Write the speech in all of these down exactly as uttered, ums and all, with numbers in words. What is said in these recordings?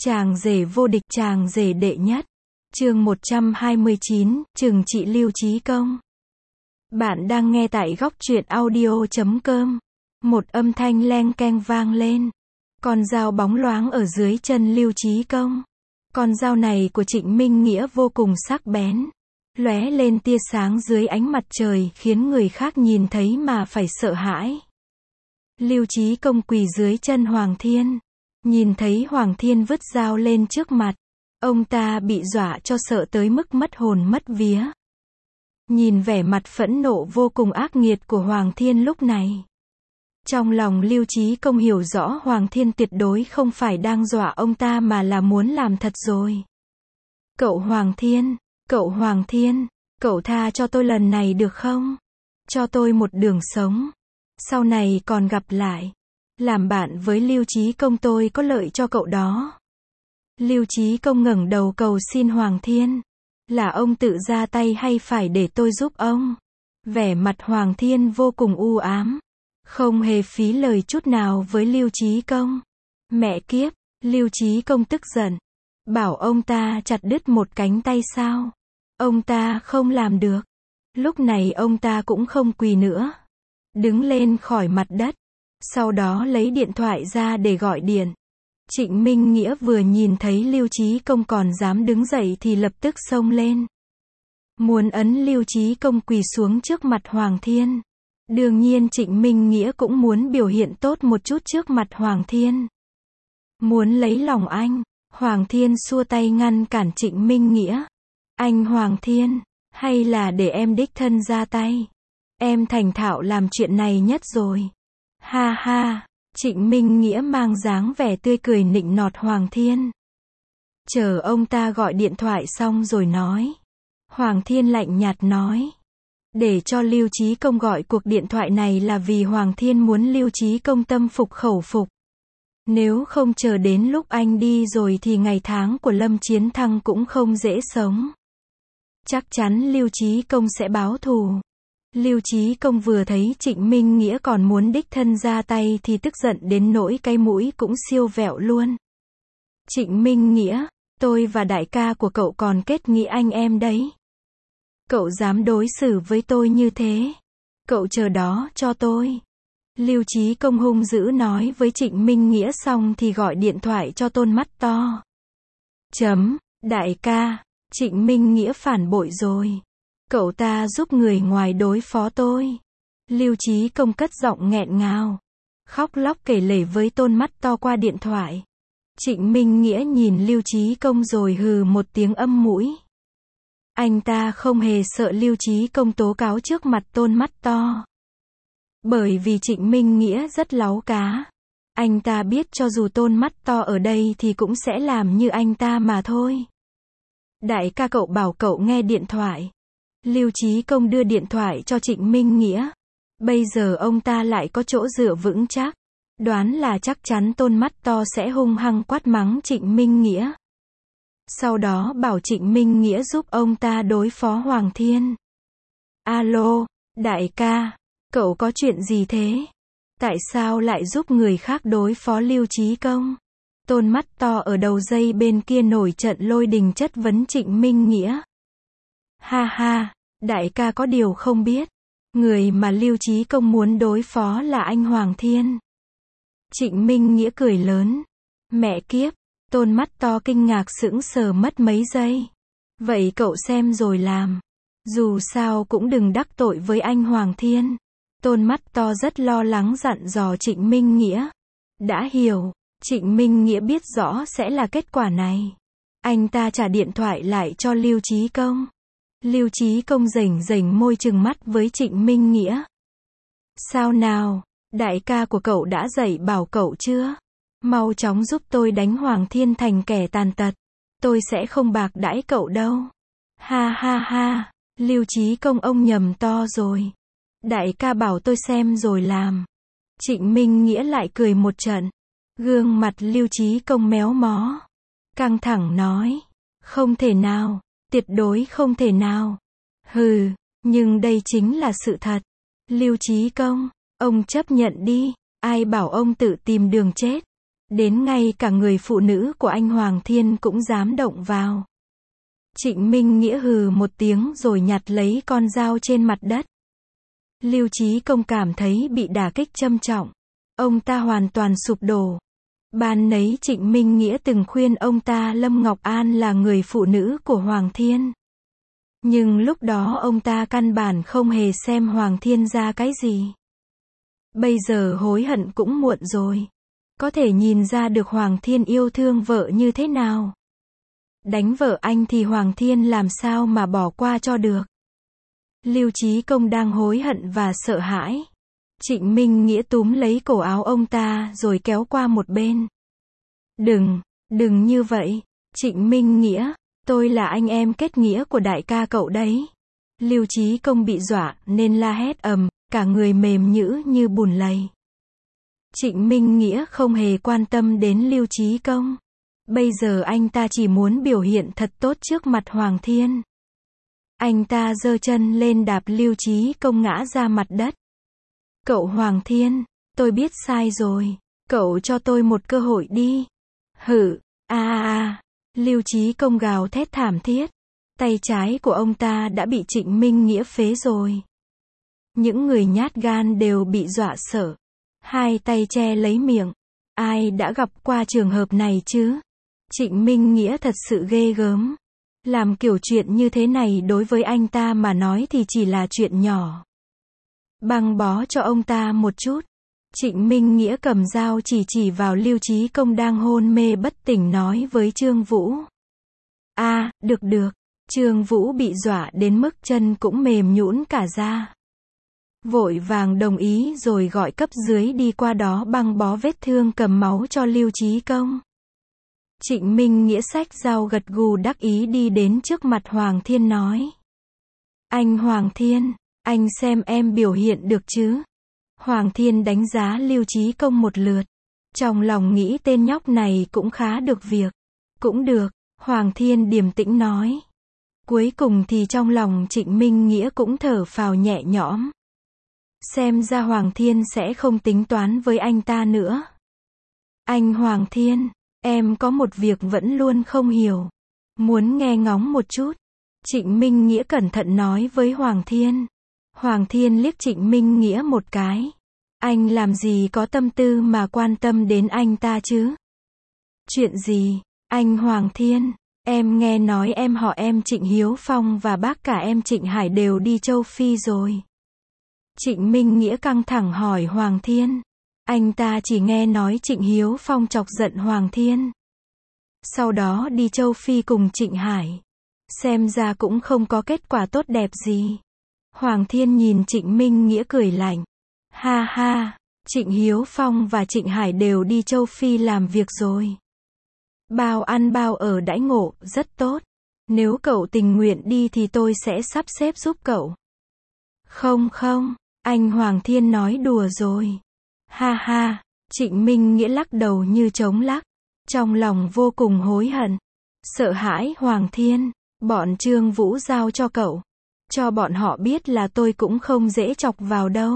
Chàng rể vô địch, chàng rể đệ nhất. Chương một trăm hai mươi chín, trừng trị Lưu Chí Công. Bạn đang nghe tại góc truyện audio chấm com. Một âm thanh leng keng vang lên. Con dao bóng loáng ở dưới chân Lưu Chí Công. Con dao này của Trịnh Minh Nghĩa vô cùng sắc bén. Lóe lên tia sáng dưới ánh mặt trời khiến người khác nhìn thấy mà phải sợ hãi. Lưu Chí Công quỳ dưới chân Hoàng Thiên. Nhìn thấy Hoàng Thiên vứt dao lên trước mặt. Ông ta bị dọa cho sợ tới mức mất hồn mất vía. Nhìn vẻ mặt phẫn nộ vô cùng ác nghiệt của Hoàng Thiên lúc này. Trong lòng Lưu Chí Công hiểu rõ Hoàng Thiên tuyệt đối không phải đang dọa ông ta mà là muốn làm thật rồi. Cậu Hoàng Thiên, cậu Hoàng Thiên, cậu tha cho tôi lần này được không? Cho tôi một đường sống. Sau này còn gặp lại. Làm bạn với Lưu Chí Công tôi có lợi cho cậu đó. Lưu Chí Công ngẩng đầu cầu xin Hoàng Thiên. Là ông tự ra tay hay phải để tôi giúp ông? Vẻ mặt Hoàng Thiên vô cùng u ám. Không hề phí lời chút nào với Lưu Chí Công. Mẹ kiếp, Lưu Chí Công tức giận. Bảo ông ta chặt đứt một cánh tay sao? Ông ta không làm được. Lúc này ông ta cũng không quỳ nữa. Đứng lên khỏi mặt đất. Sau đó lấy điện thoại ra để gọi điện. Trịnh Minh Nghĩa vừa nhìn thấy Lưu Chí Công còn dám đứng dậy thì lập tức xông lên. Muốn ấn Lưu Chí Công quỳ xuống trước mặt Hoàng Thiên. Đương nhiên Trịnh Minh Nghĩa cũng muốn biểu hiện tốt một chút trước mặt Hoàng Thiên. Muốn lấy lòng anh. Hoàng Thiên xua tay ngăn cản Trịnh Minh Nghĩa. Anh Hoàng Thiên, hay là để em đích thân ra tay. Em thành thạo làm chuyện này nhất rồi. Ha ha, Trịnh Minh Nghĩa mang dáng vẻ tươi cười nịnh nọt Hoàng Thiên. Chờ ông ta gọi điện thoại xong rồi nói. Hoàng Thiên lạnh nhạt nói. Để cho Lưu Chí Công gọi cuộc điện thoại này là vì Hoàng Thiên muốn Lưu Chí Công tâm phục khẩu phục. Nếu không chờ đến lúc anh đi rồi thì ngày tháng của Lâm Chiến Thăng cũng không dễ sống. Chắc chắn Lưu Chí Công sẽ báo thù. Lưu Chí Công vừa thấy Trịnh Minh Nghĩa còn muốn đích thân ra tay thì tức giận đến nỗi cái mũi cũng siêu vẹo luôn. Trịnh Minh Nghĩa, tôi và đại ca của cậu còn kết nghĩa anh em đấy. Cậu dám đối xử với tôi như thế. Cậu chờ đó cho tôi. Lưu Chí Công hung dữ nói với Trịnh Minh Nghĩa xong thì gọi điện thoại cho Tôn Mắt To. Chấm, đại ca, Trịnh Minh Nghĩa phản bội rồi. Cậu ta giúp người ngoài đối phó tôi. Lưu Chí Công cất giọng nghẹn ngào. Khóc lóc kể lể với Tôn Mắt To qua điện thoại. Trịnh Minh Nghĩa nhìn Lưu Chí Công rồi hừ một tiếng âm mũi. Anh ta không hề sợ Lưu Chí Công tố cáo trước mặt Tôn Mắt To. Bởi vì Trịnh Minh Nghĩa rất láu cá. Anh ta biết cho dù Tôn Mắt To ở đây thì cũng sẽ làm như anh ta mà thôi. Đại ca cậu bảo cậu nghe điện thoại. Lưu Chí Công đưa điện thoại cho Trịnh Minh Nghĩa. Bây giờ ông ta lại có chỗ dựa vững chắc. Đoán là chắc chắn Tôn Mắt To sẽ hung hăng quát mắng Trịnh Minh Nghĩa. Sau đó bảo Trịnh Minh Nghĩa giúp ông ta đối phó Hoàng Thiên. Alo, đại ca, cậu có chuyện gì thế? Tại sao lại giúp người khác đối phó Lưu Chí Công? Tôn Mắt To ở đầu dây bên kia nổi trận lôi đình chất vấn Trịnh Minh Nghĩa. Ha ha, đại ca có điều không biết. Người mà Lưu Chí Công muốn đối phó là anh Hoàng Thiên. Trịnh Minh Nghĩa cười lớn. Mẹ kiếp, Tôn Mắt To kinh ngạc sững sờ mất mấy giây. Vậy cậu xem rồi làm. Dù sao cũng đừng đắc tội với anh Hoàng Thiên. Tôn Mắt To rất lo lắng dặn dò Trịnh Minh Nghĩa. Đã hiểu, Trịnh Minh Nghĩa biết rõ sẽ là kết quả này. Anh ta trả điện thoại lại cho Lưu Chí Công. Lưu Chí Công rảnh rảnh môi trừng mắt với Trịnh Minh Nghĩa. Sao nào, đại ca của cậu đã dạy bảo cậu chưa? Mau chóng giúp tôi đánh Hoàng Thiên thành kẻ tàn tật. Tôi sẽ không bạc đãi cậu đâu. Ha ha ha, Lưu Chí Công ông nhầm to rồi. Đại ca bảo tôi xem rồi làm. Trịnh Minh Nghĩa lại cười một trận. Gương mặt Lưu Chí Công méo mó. Căng thẳng nói. Không thể nào, tuyệt đối không thể nào. Hừ, nhưng đây chính là sự thật. Lưu Chí Công, ông chấp nhận đi. Ai bảo ông tự tìm đường chết. Đến ngay cả người phụ nữ của anh Hoàng Thiên cũng dám động vào. Trịnh Minh Nghĩa hừ một tiếng rồi nhặt lấy con dao trên mặt đất. Lưu Chí Công cảm thấy bị đả kích trầm trọng. Ông ta hoàn toàn sụp đổ. Ban nấy Trịnh Minh Nghĩa từng khuyên ông ta Lâm Ngọc An là người phụ nữ của Hoàng Thiên. Nhưng lúc đó ông ta căn bản không hề xem Hoàng Thiên ra cái gì. Bây giờ hối hận cũng muộn rồi. Có thể nhìn ra được Hoàng Thiên yêu thương vợ như thế nào. Đánh vợ anh thì Hoàng Thiên làm sao mà bỏ qua cho được. Lưu Chí Công đang hối hận và sợ hãi. Trịnh Minh Nghĩa túm lấy cổ áo ông ta rồi kéo qua một bên. Đừng, đừng như vậy. Trịnh Minh Nghĩa, tôi là anh em kết nghĩa của đại ca cậu đấy. Lưu Chí Công bị dọa nên la hét ầm, cả người mềm nhũn như bùn lầy. Trịnh Minh Nghĩa không hề quan tâm đến Lưu Chí Công. Bây giờ anh ta chỉ muốn biểu hiện thật tốt trước mặt Hoàng Thiên. Anh ta giơ chân lên đạp Lưu Chí Công ngã ra mặt đất. Cậu Hoàng Thiên, tôi biết sai rồi. Cậu cho tôi một cơ hội đi. Hử, a a a. Lưu Chí Công gào thét thảm thiết. Tay trái của ông ta đã bị Trịnh Minh Nghĩa phế rồi. Những người nhát gan đều bị dọa sợ. Hai tay che lấy miệng. Ai đã gặp qua trường hợp này chứ? Trịnh Minh Nghĩa thật sự ghê gớm. Làm kiểu chuyện như thế này đối với anh ta mà nói thì chỉ là chuyện nhỏ. Băng bó cho ông ta một chút. Trịnh Minh Nghĩa cầm dao chỉ chỉ vào Lưu Chí Công đang hôn mê bất tỉnh nói với Trương Vũ. A, à, được được. Trương Vũ bị dọa đến mức chân cũng mềm nhũn cả ra. Vội vàng đồng ý rồi gọi cấp dưới đi qua đó băng bó vết thương cầm máu cho Lưu Chí Công. Trịnh Minh Nghĩa xách dao gật gù đắc ý đi đến trước mặt Hoàng Thiên nói. Anh Hoàng Thiên, anh xem em biểu hiện được chứ? Hoàng Thiên đánh giá Lưu Chí Công một lượt. Trong lòng nghĩ tên nhóc này cũng khá được việc. Cũng được, Hoàng Thiên điềm tĩnh nói. Cuối cùng thì trong lòng Trịnh Minh Nghĩa cũng thở phào nhẹ nhõm. Xem ra Hoàng Thiên sẽ không tính toán với anh ta nữa. Anh Hoàng Thiên, em có một việc vẫn luôn không hiểu. Muốn nghe ngóng một chút. Trịnh Minh Nghĩa cẩn thận nói với Hoàng Thiên. Hoàng Thiên liếc Trịnh Minh Nghĩa một cái. Anh làm gì có tâm tư mà quan tâm đến anh ta chứ? Chuyện gì? Anh Hoàng Thiên, em nghe nói em họ em Trịnh Hiếu Phong và bác cả em Trịnh Hải đều đi châu Phi rồi. Trịnh Minh Nghĩa căng thẳng hỏi Hoàng Thiên. Anh ta chỉ nghe nói Trịnh Hiếu Phong chọc giận Hoàng Thiên. Sau đó đi châu Phi cùng Trịnh Hải. Xem ra cũng không có kết quả tốt đẹp gì. Hoàng Thiên nhìn Trịnh Minh Nghĩa cười lạnh. Ha ha, Trịnh Hiếu Phong và Trịnh Hải đều đi châu Phi làm việc rồi. Bao ăn bao ở đãi ngộ, rất tốt. Nếu cậu tình nguyện đi thì tôi sẽ sắp xếp giúp cậu. Không không, anh Hoàng Thiên nói đùa rồi. Ha ha, Trịnh Minh Nghĩa lắc đầu như trống lắc. Trong lòng vô cùng hối hận. Sợ hãi Hoàng Thiên, bọn Trương Vũ giao cho cậu. Cho bọn họ biết là tôi cũng không dễ chọc vào đâu.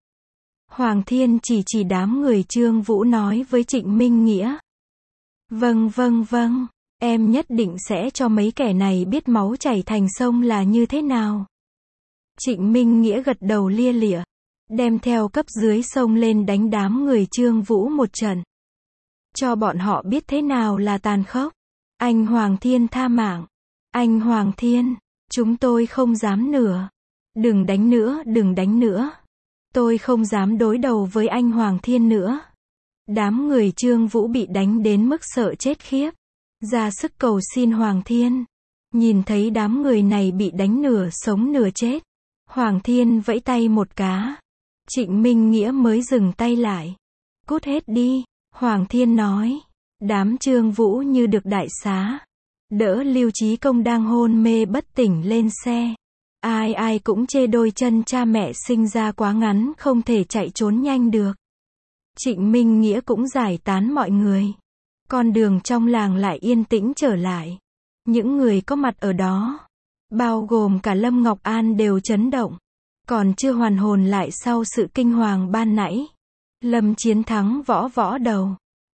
Hoàng Thiên chỉ chỉ đám người Trương Vũ nói với Trịnh Minh Nghĩa. Vâng vâng vâng, em nhất định sẽ cho mấy kẻ này biết máu chảy thành sông là như thế nào. Trịnh Minh Nghĩa gật đầu lia lịa. Đem theo cấp dưới xông lên đánh đám người Trương Vũ một trận. Cho bọn họ biết thế nào là tàn khốc. Anh Hoàng Thiên tha mạng. Anh Hoàng Thiên, chúng tôi không dám nữa. Đừng đánh nữa, đừng đánh nữa. Tôi không dám đối đầu với anh Hoàng Thiên nữa. Đám người Trương Vũ bị đánh đến mức sợ chết khiếp. Ra sức cầu xin Hoàng Thiên. Nhìn thấy đám người này bị đánh nửa sống nửa chết. Hoàng Thiên vẫy tay một cá. Trịnh Minh Nghĩa mới dừng tay lại. Cút hết đi, Hoàng Thiên nói. Đám Trương Vũ như được đại xá. Đỡ Lưu Chí Công đang hôn mê bất tỉnh lên xe. Ai ai cũng chê đôi chân cha mẹ sinh ra quá ngắn không thể chạy trốn nhanh được. Trịnh Minh Nghĩa cũng giải tán mọi người. Con đường trong làng lại yên tĩnh trở lại. Những người có mặt ở đó, bao gồm cả Lâm Ngọc An đều chấn động. Còn chưa hoàn hồn lại sau sự kinh hoàng ban nãy. Lâm Chiến Thắng võ võ đầu.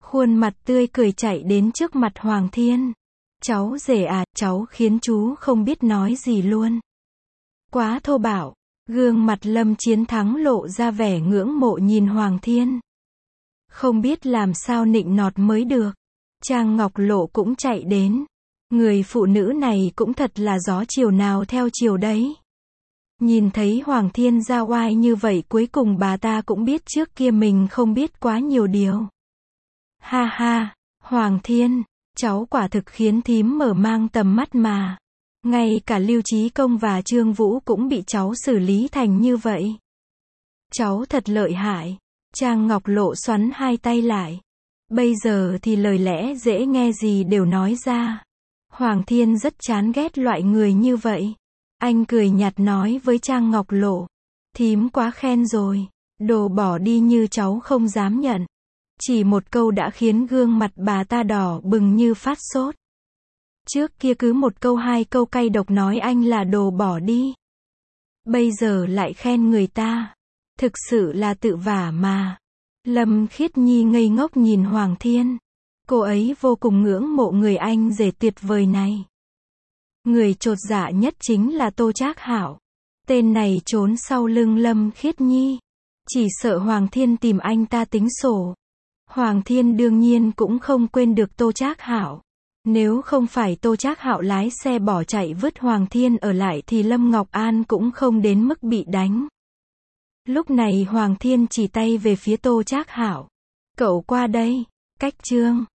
Khuôn mặt tươi cười chạy đến trước mặt Hoàng Thiên. Cháu rể à, cháu khiến chú không biết nói gì luôn. Quá thô bạo. Gương mặt Lâm Chiến Thắng lộ ra vẻ ngưỡng mộ nhìn Hoàng Thiên. Không biết làm sao nịnh nọt mới được. Trang Ngọc Lộ cũng chạy đến. Người phụ nữ này cũng thật là gió chiều nào theo chiều đấy. Nhìn thấy Hoàng Thiên ra oai như vậy cuối cùng bà ta cũng biết trước kia mình không biết quá nhiều điều. Ha ha, Hoàng Thiên, cháu quả thực khiến thím mở mang tầm mắt mà. Ngay cả Lưu Chí Công và Trương Vũ cũng bị cháu xử lý thành như vậy. Cháu thật lợi hại. Trang Ngọc Lộ xoắn hai tay lại. Bây giờ thì lời lẽ dễ nghe gì đều nói ra. Hoàng Thiên rất chán ghét loại người như vậy. Anh cười nhạt nói với Trang Ngọc Lộ. Thím quá khen rồi. Đồ bỏ đi như cháu không dám nhận. Chỉ một câu đã khiến gương mặt bà ta đỏ bừng như phát sốt. Trước kia cứ một câu hai câu cay độc nói anh là đồ bỏ đi. Bây giờ lại khen người ta. Thực sự là tự vả mà. Lâm Khiết Nhi ngây ngốc nhìn Hoàng Thiên. Cô ấy vô cùng ngưỡng mộ người anh rể tuyệt vời này. Người chột dạ nhất chính là Tô Trác Hạo. Tên này trốn sau lưng Lâm Khiết Nhi. Chỉ sợ Hoàng Thiên tìm anh ta tính sổ. Hoàng Thiên đương nhiên cũng không quên được Tô Trác Hạo. Nếu không phải Tô Trác Hạo lái xe bỏ chạy vứt Hoàng Thiên ở lại thì Lâm Ngọc An cũng không đến mức bị đánh. Lúc này Hoàng Thiên chỉ tay về phía Tô Trác Hạo. Cậu qua đây. Cách chương